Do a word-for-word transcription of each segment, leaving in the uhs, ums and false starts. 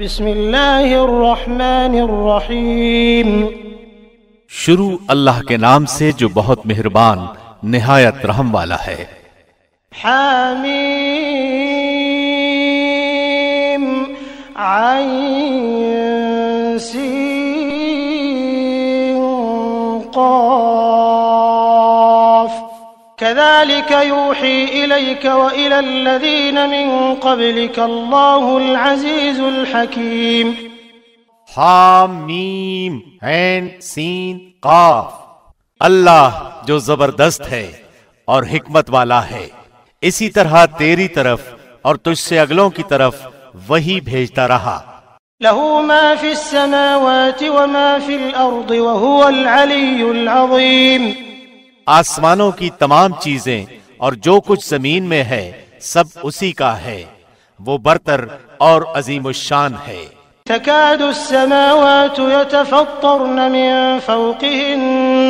بسم اللہ الرحمن الرحیم. شروع اللہ کے نام سے جو بہت مہربان نہایت رحم والا ہے. حامیم عین سین قاف كذلك يوحي إليك وإلى الذين من قبلك الله العزيز الحكيم. حامیم عین سین قاف. اللہ جو زبردست ہے اور حکمت والا ہے، اسی طرح تیری طرف اور تجھ سے اگلوں کی طرف وہی بھیجتا رہا. له ما في السماوات وما في الأرض وهو العلي العظيم. آسمانوں کی تمام چیزیں اور جو کچھ زمین میں ہے سب اسی کا ہے، وہ برتر اور عظیم الشان ہے. تكاد السماوات يتفطرن من فوقهن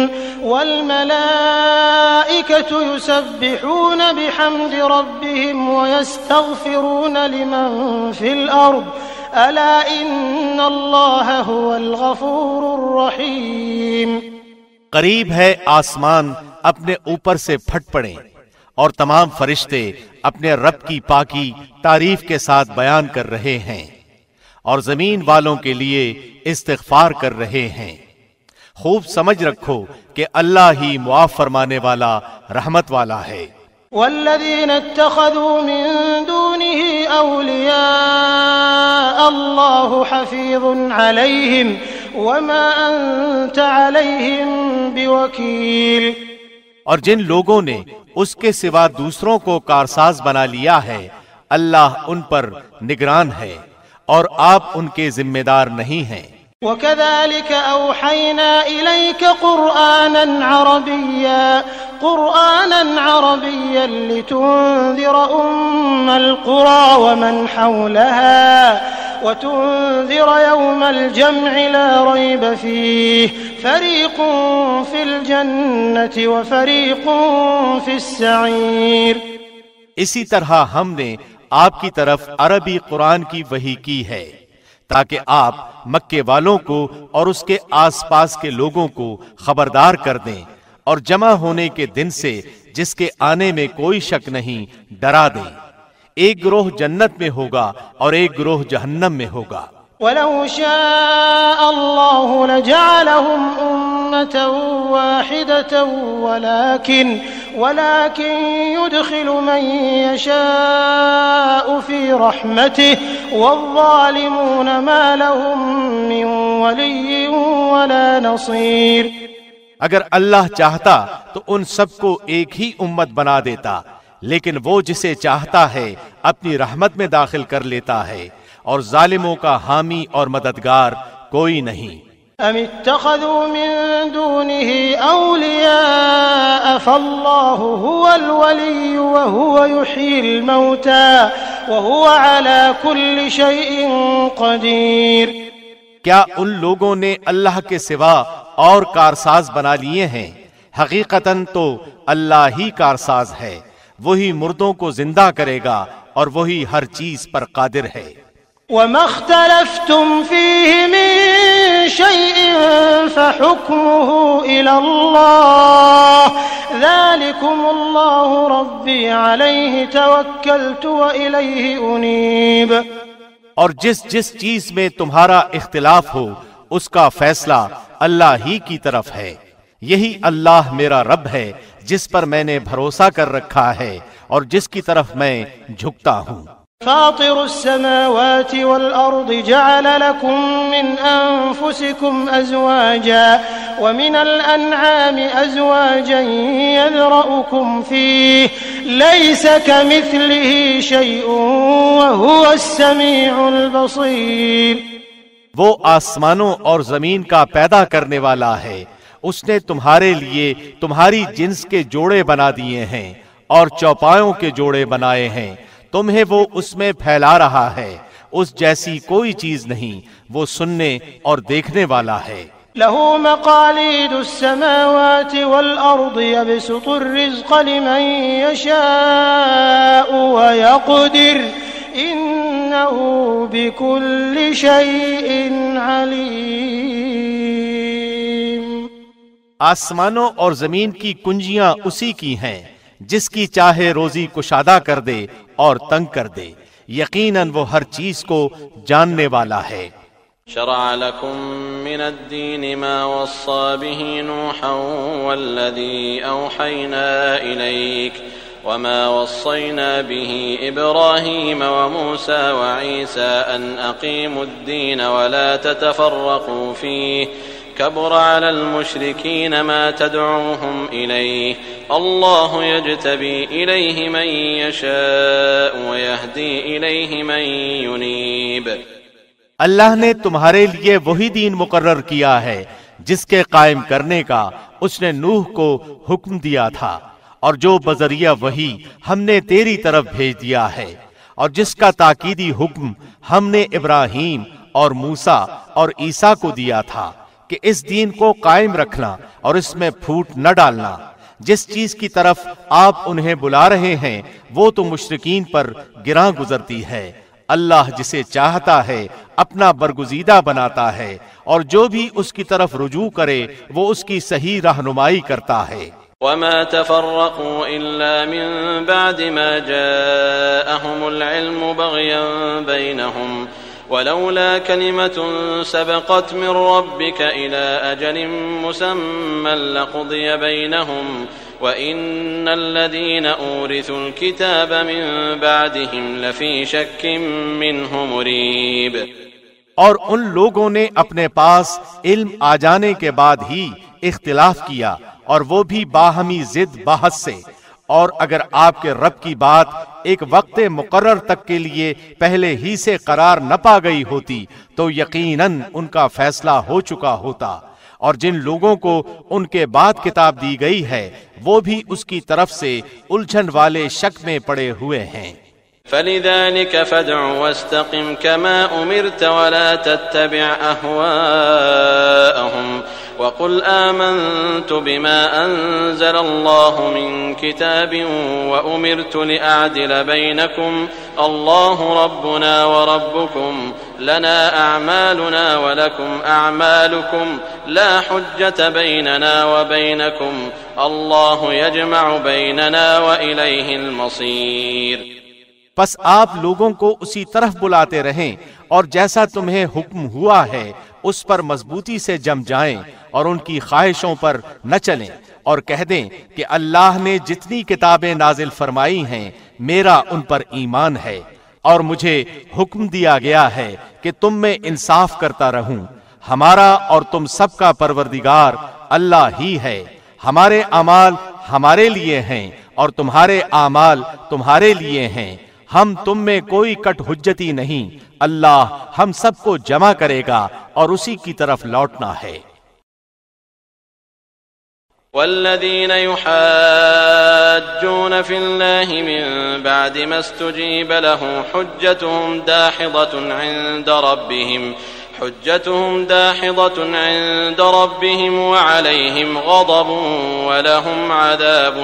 والملائكة يسبحون بحمد ربهم ويستغفرون لمن في الأرض ألا إن الله هو الغفور الرحيم. قریب ہے آسمان اپنے اوپر سے پھٹ پڑیں اور تمام فرشتے اپنے رب کی پاکی تعریف کے ساتھ بیان کر رہے ہیں اور زمین والوں کے لیے استغفار کر رہے ہیں. خوب سمجھ رکھو کہ اللہ ہی معاف فرمانے والا رحمت والا ہے. والذين اتخذوا من دونه أولياء الله حفيظ عليهم وما أنت عليهم بوكيل. اور جن لوگوں نے اس کے سوا دوسروں کو کارساز بنا لیا ہے اللہ ان پر نگران ہے اور آپ ان کے ذمہ دار نہیں ہیں. وَكَذَلِكَ أَوْحَيْنَا إِلَيْكَ قُرْآنًا عَرَبِيًّا قُرْآنًا عَرَبِيًّا لِتُنذِرَ أُمَّ الْقُرَى وَمَنْ حَوْلَهَا وَتُنذِرَ يَوْمَ الْجَمْعِ لَا رَيْبَ فِيهِ فَرِيقٌ فِي الْجَنَّةِ وَفَرِيقٌ فِي السَّعِيرِ. اسی طرح ہم نے آپ کی طرف عربی قرآن کی وحی کی ہے تاکہ آپ مکے والوں کو اور اس کے آس پاس کے لوگوں کو خبردار کر دیں اور جمع ہونے کے دن سے جس کے آنے میں کوئی شک نہیں ڈرا دیں. ایک گروہ جنت میں ہوگا اور ایک گروہ جہنم میں ہوگا. وَلَوْ شَاءَ اللَّهُ لَجَعَلَهُمْ أُمَّةً وَاحِدَةً وَلَكِنْ وَلَكِنْ يُدْخِلُ مَن يَشَاءُ فِي رَحْمَتِهِ وَالظَّالِمُونَ مَا لَهُم مِّن وَلِيٍّ وَلَا نَصِيرٍ. اگر اللہ چاہتا تو ان سب کو ایک ہی امت بنا دیتا، لیکن وہ جسے چاہتا ہے اپنی رحمت میں داخل کر لیتا ہے اور ظالموں کا حامی اور مددگار کوئی نہیں. ام اتخذوا من دونه اولیاء فالله هو الولی وهو يحيي الموتى وهو على كل شيء قدیر. کیا ان لوگوں نے اللہ کے سوا اور کارساز بنا لیے ہیں؟ حقیقتاً تو اللہ ہی کارساز ہے، وہی مردوں کو زندہ کرے گا اور وہی ہر چیز پر قادر ہے. وَمَا اخْتَلَفْتُمْ فِيهِ مِن شَيْءٍ فَحُكْمُهُ إِلَى اللَّهِ ذَلِكُمُ اللَّهُ رَبِّي عَلَيْهِ تَوَكَّلْتُ وَإِلَيْهِ أُنِيبُ. اور جس جس چیز میں تمہارا اختلاف ہو اس کا فیصلہ اللہ ہی کی طرف ہے. یہی اللہ میرا رب ہے جس پر میں نے بھروسہ کر رکھا ہے اور جس کی طرف میں جھکتا ہوں. فاطر السماوات والأرض جعل لكم من أنفسكم أزواجا ومن الأنعام أزواجا يذرأكم فيه ليس كمثله شيء وهو السميع البصير. وہ آسمانوں اور زمین کا پیدا کرنے والا ہے، اس نے تمہارے لیے تمہاری جنس کے جوڑے بنا دیے ہیں اور چوپایوں کے جوڑے بنائے ہیں، تمہیں وہ اس میں پھیلا رہا ہے، اس جیسی کوئی چیز نہیں، وہ سننے اور دیکھنے والا ہے. له مقاليد السماوات والأرض يبسط الرزق لمن يشاء ويقدر إن إنه بكل شيء عليم۔ آسمانوں اور زمین کی کنجیاں اسی کی ہیں، جس کی چاہے روزی کشادہ کر دے اور تنگ کر دے، یقیناً وہ ہر چیز کو جاننے والا ہے۔ شرع لكم من الدين ما وصى به نوحا والذي أوحينا إليك وما وصينا به إبراهيم وموسى وعيسى أن أقيموا الدين ولا تتفرقوا فيه كبر على المشركين ما تدعوهم إليه الله يجتبي إليه من يشاء ويهدي إليه من ينيب۔ اللہ نے تمہارے لیے وہی دین مقرر کیا ہے جس کے قائم کرنے کا اس نے نوح کو حکم دیا تھا، اور جو بذریعہ وحی ہم نے تیری طرف بھیج دیا ہے، اور جس کا تاکیدی حکم ہم نے ابراہیم اور موسیٰ اور عیسیٰ کو دیا تھا کہ اس دین کو قائم رکھنا اور اس میں پھوٹ نہ ڈالنا۔ جس چیز کی طرف آپ انہیں بلا رہے ہیں وہ تو مشرکین پر گراں گزرتی ہے۔ اللہ جسے چاہتا ہے اپنا برگزیدہ بناتا ہے، اور جو بھی اس کی طرف رجوع کرے وہ اس کی صحیح رہنمائی کرتا ہے۔ وما تفرقوا إلا من بعد ما جاءهم العلم بغيا بينهم ولولا كلمة سبقت من ربك إلى أجل مسمى لقضي بينهم وَإِنَّ الَّذِينَ أُورِثُوا الْكِتَابَ مِن بَعْدِهِمْ لَفِي شَكٍّ مِّنْهُ مُرِيبٍ۔ اور ان لوگوں نے اپنے پاس علم آ جانے کے بعد ہی اختلاف کیا، اور وہ بھی باہمی ضد بحث سے، اور اگر آپ کے رب کی بات ایک وقت مقرر تک کے لیے پہلے ہی سے قرار نہ پا گئی ہوتی تو یقیناً ان کا فیصلہ ہو چکا ہوتا، اور جن لوگوں کو ان کے بعد کتاب دی گئی ہے وہ بھی اس کی طرف سے الجھن والے شک میں پڑے ہوئے ہیں۔ فَلِذَلِكَ فَادْعُ وَاسْتَقِمْ كَمَا أُمِرْتَ وَلَا تَتَّبِعْ أَهْوَاءَهُمْ وَقُلْ آمَنْتُ بِمَا أَنزَلَ اللَّهُ مِنْ كِتَابٍ وَأُمِرْتُ لِأَعْدِلَ بَيْنَكُمْ اللَّهُ رَبُّنَا وَرَبُّكُمْ لَنَا أَعْمَالُنَا وَلَكُمْ أَعْمَالُكُمْ لَا حُجَّةَ بَيْنَنَا وَبَيْنَكُمْ اللَّهُ يَجْمَعُ بَيْنَنَا وَإِلَيْهِ الْمَصِيرُ۔ پس آپ لوگوں کو اسی طرف بلاتے رہیں اور جیسا تمہیں حکم ہوا ہے اس پر مضبوطی سے جم جائیں اور ان کی خواہشوں پر نہ چلیں، اور کہہ دیں کہ اللہ نے جتنی کتابیں نازل فرمائی ہیں میرا ان پر ایمان ہے، اور مجھے حکم دیا گیا ہے کہ تم میں انصاف کرتا رہوں۔ ہمارا اور تم سب کا پروردگار اللہ ہی ہے، ہمارے اعمال ہمارے لیے ہیں اور تمہارے اعمال تمہارے لیے ہیں، ہم تم میں کوئی کٹ حجتی نہیں، اللہ ہم سب کو جمع کرے گا اور اسی کی طرف لوٹنا ہے۔ والذین یحاجون فی اللہ من بعد ما استجیب له حجتهم داحضة عند ربهم حجتهم داحضة عند ربهم وعليهم غضب ولهم عذاب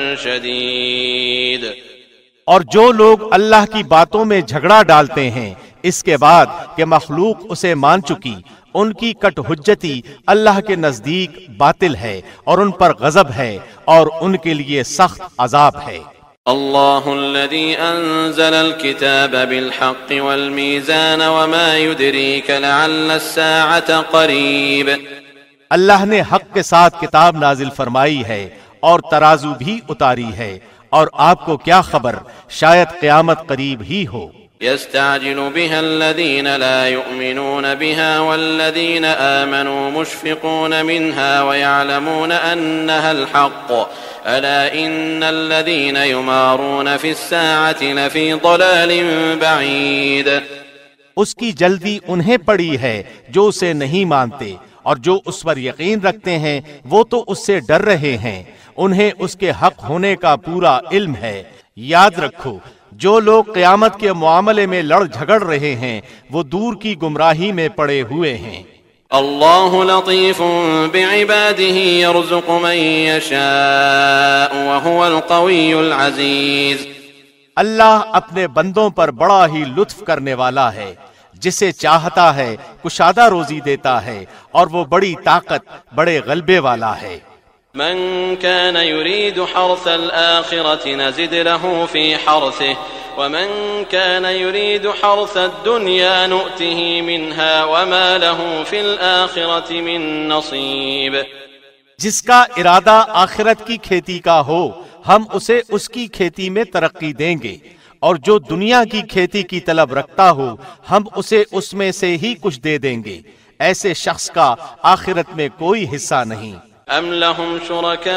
شدید۔ اور جو لوگ اللہ کی باتوں میں جھگڑا ڈالتے ہیں اس کے بعد کہ مخلوق اسے مان چکی، ان کی کٹ حجتی اللہ کے نزدیک باطل ہے اور ان پر غضب ہے اور ان کے لیے سخت عذاب ہے۔ اللہ الذي انزل الكتاب بالحق والميزان وما يدريك لعل الساعة قريب۔ اللہ نے حق کے ساتھ کتاب نازل فرمائی ہے اور ترازو بھی اتاری ہے، اور آپ کو کیا خبر شاید قیامت قریب ہی ہو۔ يستعجل بها الذين لا يؤمنون بها والذين آمنوا مشفقون منها ويعلمون أنها الحق ألا إن الذين يمارون في الساعة لفي ضلال بعيد۔ اس کی جلدی انہیں پڑی ہے جو اسے نہیں مانتے، اور جو اس پر یقین رکھتے ہیں وہ تو اس سے ڈر رہے ہیں، انہیں اس کے حق ہونے کا پورا علم ہے۔ یاد رکھو جو لوگ قیامت کے معاملے میں لڑ جھگڑ رہے ہیں وہ دور کی گمراہی میں پڑے ہوئے ہیں۔ اللہ لطیف بعباده يرزق من يشاء وهو القوي العزيز۔ اللہ اپنے بندوں پر بڑا ہی لطف کرنے والا ہے، جسے چاہتا ہے کشادہ روزی دیتا ہے، اور وہ بڑی طاقت بڑے غلبے والا ہے۔ من كان يريد حرث الآخرة نزد له في حرثه ومن كان يريد حرث الدنيا نؤته منها وما له في الآخرة من نصيب۔ جس کا ارادہ آخرت کی کھیتی کا ہو ہم اسے اس کی کھیتی میں ترقی دیں گے، اور جو دنیا کی کھیتی کی طلب رکھتا ہو ہم اسے اس میں سے ہی کچھ دے دیں گے۔ ایسے شخص کا آخرت میں کوئی حصہ نہیں۔ ام لهم شركاء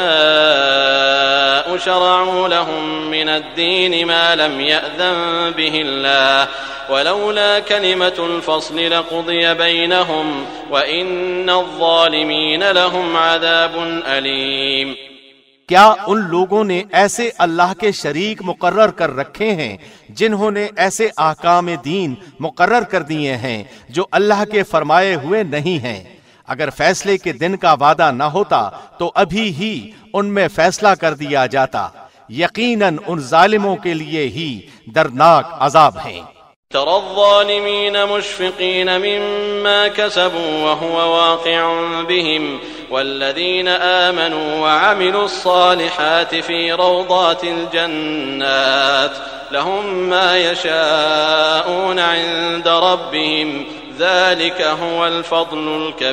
شرعوا لهم من الدين ما لم يأذن به الله ولولا كلمة الفصل لقضي بينهم وإن الظالمين لهم عذاب أليم۔ کیا ان لوگوں نے ایسے اللہ کے شریک مقرر کر رکھے ہیں جنہوں نے ایسے احکام دین مقرر کر دیے ہیں جو اللہ کے فرمائے ہوئے نہیں ہیں؟ اگر فیصلے کے دن کا وعدہ نہ ہوتا تو ابھی ہی ان میں فیصلہ کر دیا جاتا۔ یقیناً ان ظالموں کے لیے ہی دردناک عذاب ہیں۔ ترى الظالمين مشفقين مما كسبوا وهو واقع بهم والذين آمنوا وعملوا الصالحات في روضات الجنات لهم ما يشاءون عند ربهم ذلك هو الفضل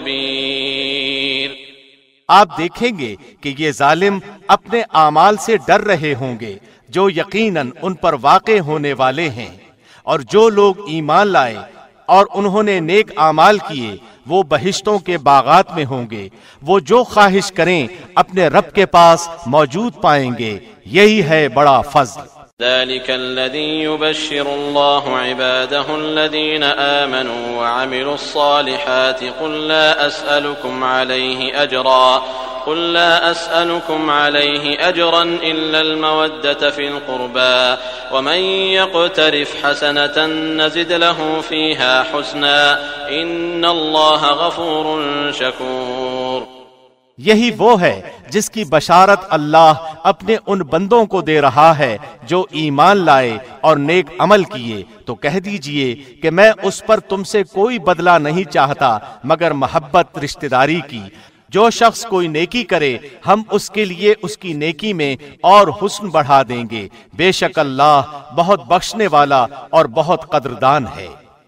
الكبير۔ آپ دیکھیں گے کہ یہ ظالم اپنے اعمال سے ڈر رہے ہوں گے جو یقیناً ان پر واقع ہونے والے ہیں، اور جو لوگ ایمان لائے اور انہوں نے نیک اعمال کیے وہ بہشتوں کے باغات میں ہوں گے، وہ جو خواہش کریں اپنے رب کے پاس موجود پائیں گے، یہی ہے بڑا فضل۔ ذلك الذي يبشر الله عباده الذين آمنوا وعملوا الصالحات قل لا أسألكم عليه أجرا قل لا أسألكم عليه أجرا إلا المودة في القربى ومن يقترف حسنة نزد له فيها حسنا إن الله غفور شكور۔ یہی وہ ہے جس کی بشارت اللہ اپنے ان بندوں کو دے رہا ہے جو ایمان لائے اور نیک عمل کیے، تو کہہ دیجئے کہ میں اس پر تم سے کوئی بدلہ نہیں چاہتا مگر محبت رشتہ داری کی۔ جو شخص کوئی نیکی کرے ہم اس کے لیے اس کی نیکی میں اور حسن بڑھا دیں گے، بے شک اللہ بہت بخشنے والا اور بہت قدردان ہے۔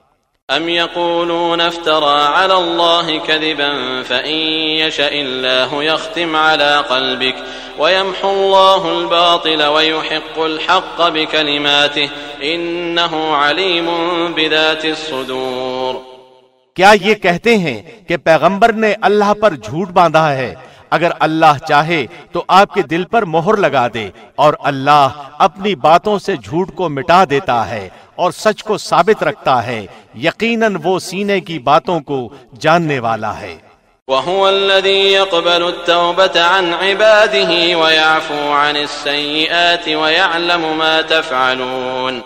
ام يقولون افترى على الله كذبا فإن يشأ الله يختم على قلبك ويمحو الله الباطل ويحق الحق بكلماته إنه عليم بذات الصدور۔ کیا یہ کہتے ہیں کہ پیغمبر نے اللہ پر جھوٹ باندھا ہے؟ اگر اللہ چاہے تو آپ کے دل پر مہر لگا دے، اور اللہ اپنی باتوں سے جھوٹ کو مٹا دیتا ہے اور سچ کو ثابت رکھتا ہے، یقیناً وہ سینے کی باتوں کو جاننے والا ہے۔ وَهُوَ الَّذِي يَقْبَلُ التَّوْبَةَ عَنْ عِبَادِهِ وَيَعْفُو عَنِ السَّيِّئَاتِ وَيَعْلَمُ مَا تَفْعَلُونَ۔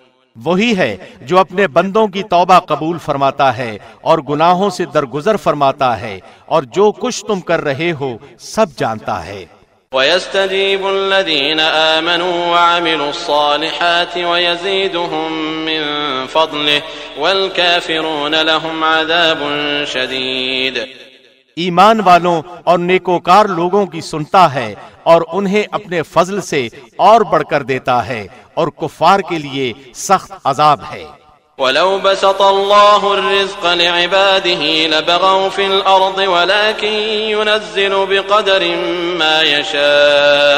وہی ہے جو اپنے بندوں کی توبہ قبول فرماتا ہے اور گناہوں سے درگزر فرماتا ہے، اور جو کچھ تم کر رہے ہو سب جانتا ہے۔ وَيَسْتَجِيبُ الَّذِينَ آمَنُوا وَعَمِلُوا الصَّالِحَاتِ وَيَزِيدُهُم مِّن فَضْلِهِ وَالْكَافِرُونَ لَهُمْ عَذَابٌ شَدِيدٌ۔ ایمان والوں اور نیکوکار لوگوں کی سنتا ہے اور انہیں اپنے فضل سے اور بڑھ کر دیتا ہے، اور کفار کے لیے سخت عذاب ہے۔ وَلَوْ بَسَطَ اللَّهُ الرِّزْقَ لِعِبَادِهِ لَبَغَوْا فِي الْأَرْضِ وَلَكِن يُنَزِّلُ بِقَدَرٍ مَّا يَشَاءُ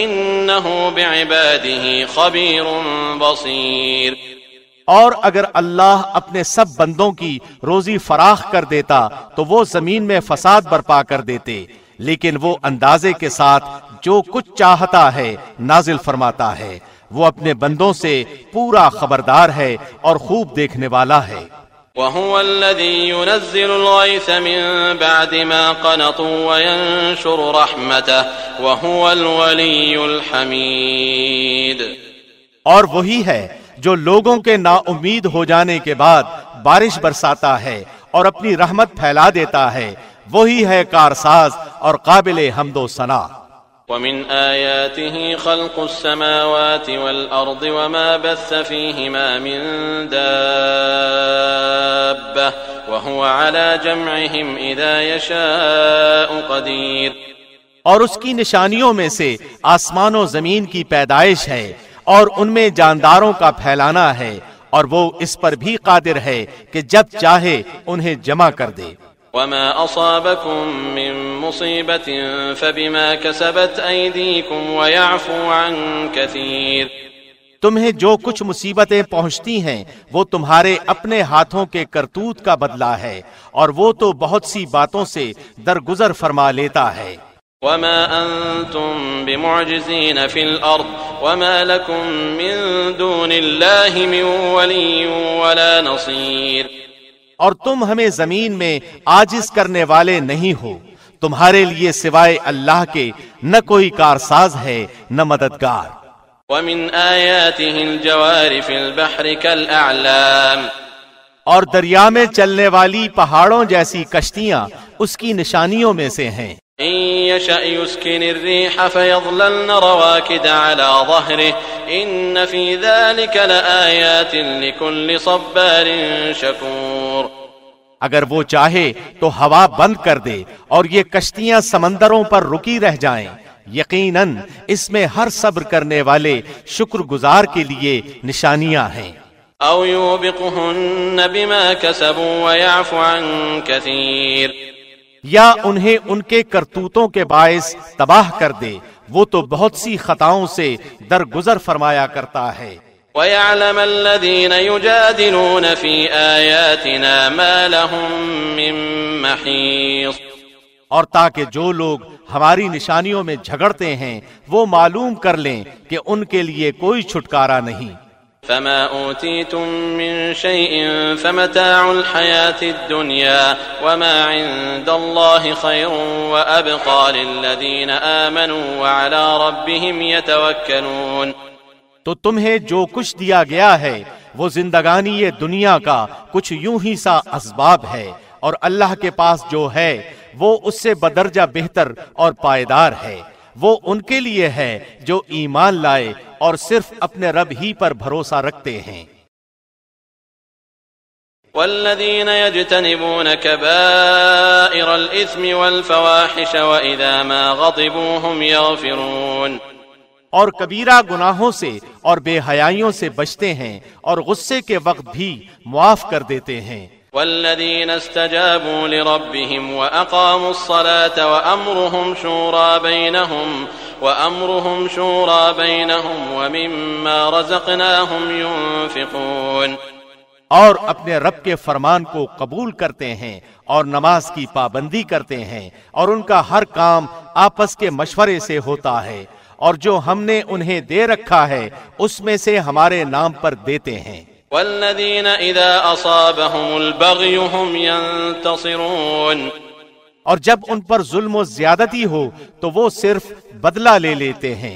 إِنَّهُ بِعِبَادِهِ خَبِيرٌ بَصِيرٌ۔ اور اگر اللہ اپنے سب بندوں کی روزی فراخ کر دیتا تو وہ زمین میں فساد برپا کر دیتے، لیکن وہ اندازے کے ساتھ جو کچھ چاہتا ہے نازل فرماتا ہے، وہ اپنے بندوں سے پورا خبردار ہے اور خوب دیکھنے والا ہے۔ وَهُوَ الَّذِي يُنَزِّلُ الْغَيْثَ مِن بَعْدِ مَا قَنَطُوا وَيَنشُرُ رَحْمَتَهُ وَهُوَ الْوَلِيُّ الْحَمِيدُ۔ اور وہی ہے جو لوگوں کے نا امید ہو جانے کے بعد بارش برساتا ہے اور اپنی رحمت پھیلا دیتا ہے، وہی ہے کارساز اور قابل حمد و ثنا۔ ومن آياته خلق السماوات والأرض وما بث فيهما من دابة وهو على جمعهم إذا يشاء قدير. اور اس کی نشانیوں میں سے آسمان و زمین کی پیدائش ہے اور ان میں جانداروں کا پھیلانا ہے، اور وہ اس پر بھی قادر ہے کہ جب چاہے انہیں جمع کر دے. وما أصابكم من مصيبة فبما كسبت أيديكم ويعفو عن كثير. تمہیں جو کچھ مصیبتیں پہنچتی ہیں وہ تمہارے اپنے ہاتھوں کے کرتوت کا بدلہ ہے، اور وہ تو بہت سی باتوں سے درگزر فرما لیتا ہے. وما أنتم بمعجزين في الأرض وما لكم من دون الله من ولي ولا نصير. اور تم ہمیں زمین میں عاجز کرنے والے نہیں ہو، تمہارے لیے سوائے اللہ کے نہ کوئی کارساز ہے نہ مددگار. ومن آياته الجوار في البحر كالأعلام. اور دریا میں چلنے والی پہاڑوں جیسی کشتیاں اس کی نشانیوں میں سے ہیں. إن يشأ يسكن الريح فيظللن رواكد على ظهره إن في ذلك لآيات لكل صبار شكور. اگر وہ چاہے تو ہوا بند کر دے اور یہ کشتیاں سمندروں پر رکی رہ جائیں، یقیناً اس میں ہر صبر کرنے والے شکر گزار کے لیے نشانیاں ہیں. أو يوبقهن بما كسبوا ويعفو عن كثير. یا انہیں ان کے کرتوتوں کے باعث تباہ کر دے، وہ تو بہت سی خطاؤں سے درگزر فرمایا کرتا ہے. وَيَعْلَمَ الَّذِينَ يُجَادِلُونَ فِي آيَاتِنَا مَا لَهُم مِّن مَّحِيصٍ. اور تاکہ جو لوگ ہماری نشانیوں میں جھگڑتے ہیں وہ معلوم کر لیں کہ ان کے لیے کوئی چھٹکارا نہیں. فما أوتيتم من شيء فمتاع الحياة الدنيا وما عند الله خير وأبقى للذين آمنوا وعلى ربهم يتوكلون. تو تمہیں جو کچھ دیا گیا ہے وہ زندگانی یہ دنیا کا کچھ یوں ہی سا اسباب ہے، اور اللہ کے پاس جو ہے وہ اس سے بدرجہ بہتر اور پائیدار ہے. وہ ان کے لیے ہے جو ایمان لائے اور صرف اپنے رب ہی پر بھروسہ رکھتے ہیں. والذین یجتنبون کبائر الاثم والفواحش واذا ما غضبوا هم یغفرون. اور کبیرہ گناہوں سے اور بے حیائیوں سے بچتے ہیں اور غصے کے وقت بھی معاف کر دیتے ہیں. والذین استجابوا لربهم واقاموا الصلاة وامرهم شورى بینهم وامرهم شورى بینهم ومما رزقناهم ينفقون. اور اپنے رب کے فرمان کو قبول کرتے ہیں اور نماز کی پابندی کرتے ہیں، اور ان کا ہر کام آپس کے مشورے سے ہوتا ہے، اور جو ہم نے انہیں دے رکھا ہے اس میں سے ہمارے نام پر دیتے ہیں. والذین اذا اصابهم البغی هم ينتصرون. اور جب ان پر ظلم و زیادتی ہو تو وہ صرف بدلہ لے لیتے ہیں.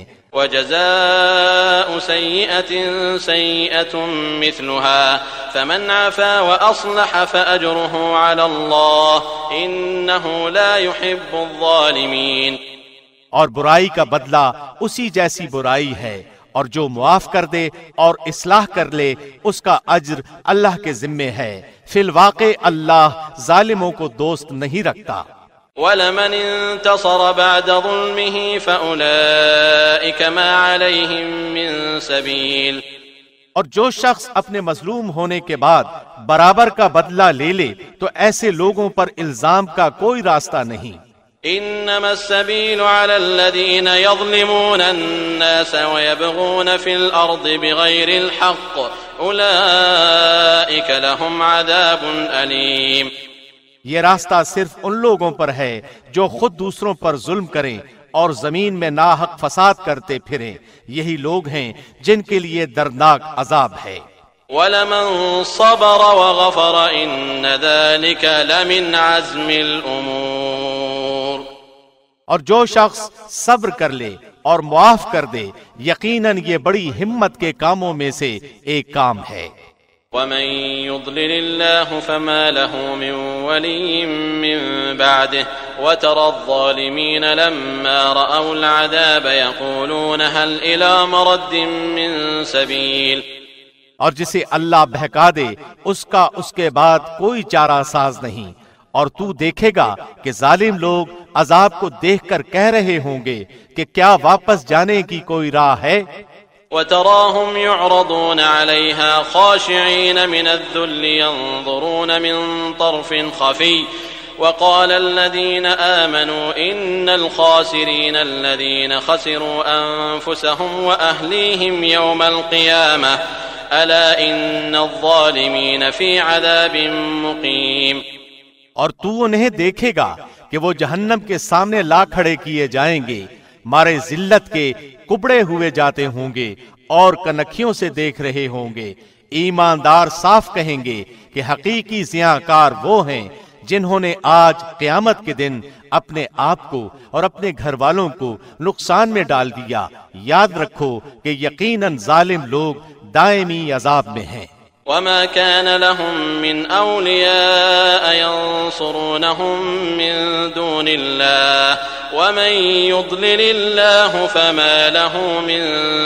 وجزاء سیئة سیئة مثلها فمن عفا واصلح فاجره على الله انه لا يحب الظالمین. اور برائی کا بدلہ اسی جیسی برائی ہے، اور جو معاف کر دے اور اصلاح کر لے اس کا اجر اللہ کے ذمے ہے. فی الواقع اللہ ظالموں کو دوست نہیں رکھتا. وَلَمَنِ انتصر بعد ظلمه فَأُولَئِكَ مَا عَلَيْهِم مِّن سَبِيلٍ. اور جو شخص اپنے مظلوم ہونے کے بعد برابر کا بدلہ لے لے تو ایسے لوگوں پر الزام کا کوئی راستہ نہیں. انما السبيل على الذين يظلمون الناس ويبغون في الارض بغير الحق اولئك لهم عذاب اليم. یہ راستہ صرف ان لوگوں پر ہے جو خود دوسروں پر ظلم کریں اور زمین میں ناحق فساد کرتے پھریں، یہی لوگ ہیں جن کے لیے دردناک عذاب ہے. وَلَمَن صَبَرَ وَغَفَرَ إِنَّ ذَلِكَ لَمِنْ عَزْمِ الْأُمُورِ. اور جو شخص صبر کر لے اور معاف کر دے، یقیناً یہ بڑی ہمت کے کاموں میں سے ایک کام ہے. ومن يضلل الله فما له من ولي من بعده وترى الظالمين لما رأوا العذاب يقولون هل إلى مرد من سبيل. اور جسے اللہ بہکا دے اس کا اس کے بعد کوئی چارہ ساز نہیں، اور تو دیکھے گا کہ ظالم لوگ عذاب کو دیکھ کر کہہ رہے ہوں گے کہ کیا واپس جانے کی کوئی راہ ہے؟ وتراهم يعرضون عليها خاشعين من الذل ينظرون من طرف خفي وقال الذين آمنوا إن الخاسرين الذين خسروا أنفسهم وأهليهم يوم القيامة ألا إن الظالمين في عذاب مقيم. اور تو انہیں دیکھے گا کہ وہ جہنم کے سامنے لا کھڑے کیے جائیں گے، مارے ذلت کے کبڑے ہوئے جاتے ہوں گے اور کنکھیوں سے دیکھ رہے ہوں گے. ایماندار صاف کہیں گے کہ حقیقی زیاں-کار وہ ہیں جنہوں نے آج قیامت کے دن اپنے آپ کو اور اپنے گھر والوں کو نقصان میں ڈال دیا. یاد رکھو کہ یقیناً ظالم لوگ دائمی عذاب میں ہیں. وما كان لهم من أولياء ينصرونهم من دون الله ومن يضلل الله فما له من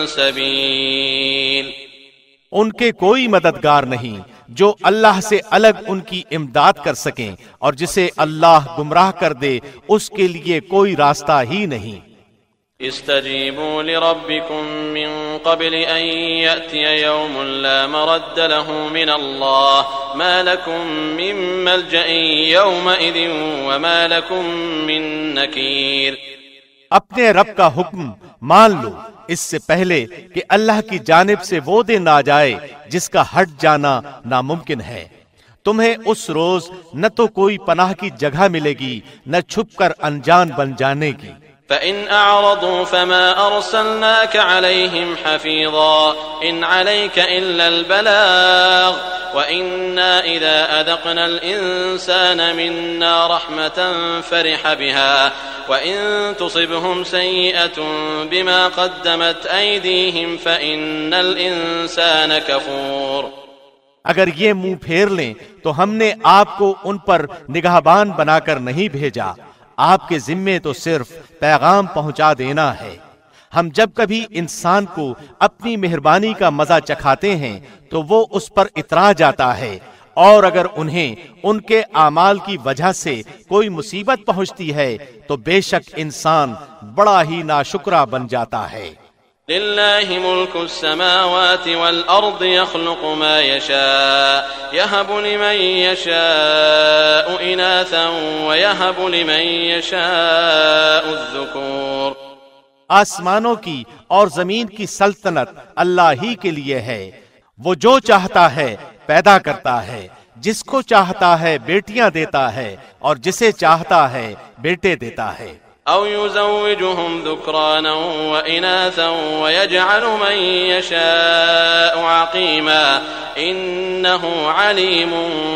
سبيل. ان کے کوئی مددگار نہیں جو اللہ سے الگ ان کی امداد کر سکیں، اور جسے اللہ گمراہ کر دے اس کے لیے کوئی راستہ ہی نہیں. استجیبوا لربکم من قبل ان یأتی یوم لا مرد له من اللہ ما لکم من ملجأ یومئذ وما لکم من نکیر. اپنے رب کا حکم مان لو اس سے پہلے کہ اللہ کی جانب سے وہ دن آ جائے جس کا ہٹ جانا ناممکن ہے. تمہیں اس روز نہ تو کوئی پناہ کی جگہ ملے گی نہ چھپ کر انجان بن جانے کی. فَإِنْ أَعْرَضُوا فَمَا أَرْسَلْنَاكَ عَلَيْهِمْ حَفِيظًا إِنْ عَلَيْكَ إِلَّا الْبَلَاغُ وَإِنَّا إِذَا أَذَقْنَا الْإِنسَانَ مِنَّا رَحْمَةً فَرِحَ بِهَا وَإِن تُصِبْهُمْ سَيِّئَةٌ بِمَا قَدَّمَتْ أَيْدِيهِمْ فَإِنَّ الْإِنسَانَ كَفُورٌ. اگر یہ منہ پھیر لیں تو ہم نے آپ کو ان پر نگہبان بنا کر نہیں بھیجا، آپ کے ذمے تو صرف پیغام پہنچا دینا ہے. ہم جب کبھی انسان کو اپنی مہربانی کا مزہ چکھاتے ہیں تو وہ اس پر اترا جاتا ہے، اور اگر انہیں ان کے اعمال کی وجہ سے کوئی مصیبت پہنچتی ہے تو بے شک انسان بڑا ہی ناشکرا بن جاتا ہے. للہ ملک السماوات والارض يخلق ما يشاء يهب لمن يشاء اناثا ويهب لمن يشاء الذكور. آسمانوں کی اور زمین کی سلطنت اللہ ہی کے لیے ہے، وہ جو چاہتا ہے پیدا کرتا ہے، جس کو چاہتا ہے بیٹیاں دیتا ہے اور جسے چاہتا ہے بیٹے دیتا ہے. او يزوجهم ذكرانا واناثا ويجعل من يشاء عقيما انه عليم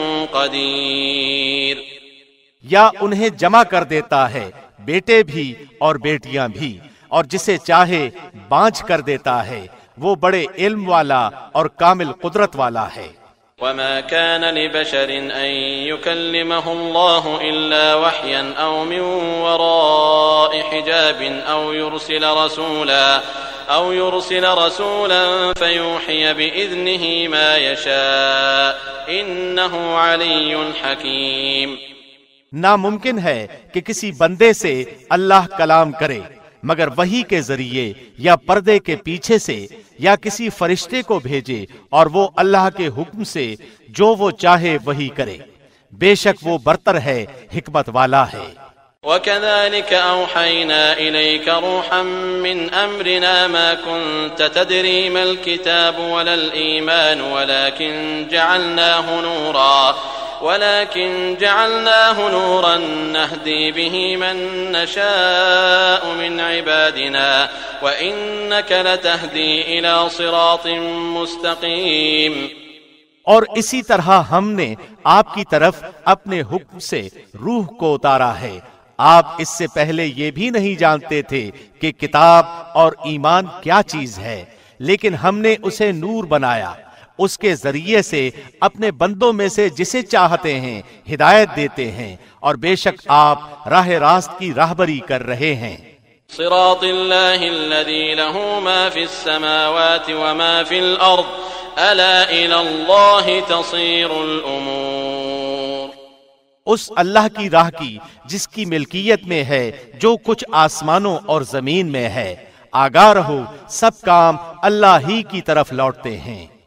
قدير. یا انہیں جمع کر دیتا ہے بیٹے بھی اور بیٹیاں بھی، اور جسے چاہے بانجھ کر دیتا ہے، وہ بڑے علم والا اور کامل قدرت والا ہے. وما كان لبشر أن يكلمه الله إلا وحيا أو من وراء حجاب أو يرسل رسولا أو يرسل رسولا فيوحي بإذنه ما يشاء إنه علي حكيم. ناممکن ہے کہ کسی بندے سے اللہ کلام کرے مگر وحی کے ذریعے یا پردے کے پیچھے سے یا کسی فرشتے کو بھیجے، اور وہ اللہ کے حکم سے جو وہ چاہے وہی کرے. بے شک وہ برتر ہے، حکمت والا ہے. وَكَذَلِكَ أَوْحَيْنَا إِلَيْكَ رُوحًا مِّنْ أَمْرِنَا مَا كُنْتَ تَدْرِي مَا الْكِتَابُ وَلَا الْإِيمَانُ وَلَكِنْ جَعَلْنَاهُ نُورًا ولكن جعلناه نورا نهدي به من نشاء من عبادنا وإنك لتهدي إلى صراط مستقيم. اور اسی طرح ہم نے آپ کی طرف اپنے حکم سے روح کو اتارا ہے. آپ اس سے پہلے یہ بھی نہیں جانتے تھے کہ کتاب اور ایمان کیا چیز ہے، لیکن ہم نے اسے نور بنایا، اس کے ذریعے سے اپنے بندوں میں سے جسے چاہتے ہیں ہدایت دیتے ہیں، اور بے شک آپ راہ راست کی راہبری کر رہے ہیں۔ صراط اللہ الذی لہ ما فی السماوات وما فی الارض الا الی اللہ تصیر الامور، اس اللہ کی راہ کی جس کی ملکیت میں ہے جو کچھ آسمانوں اور زمین میں ہے، آگاہ رہو سب کام اللہ ہی کی طرف لوٹتے ہیں۔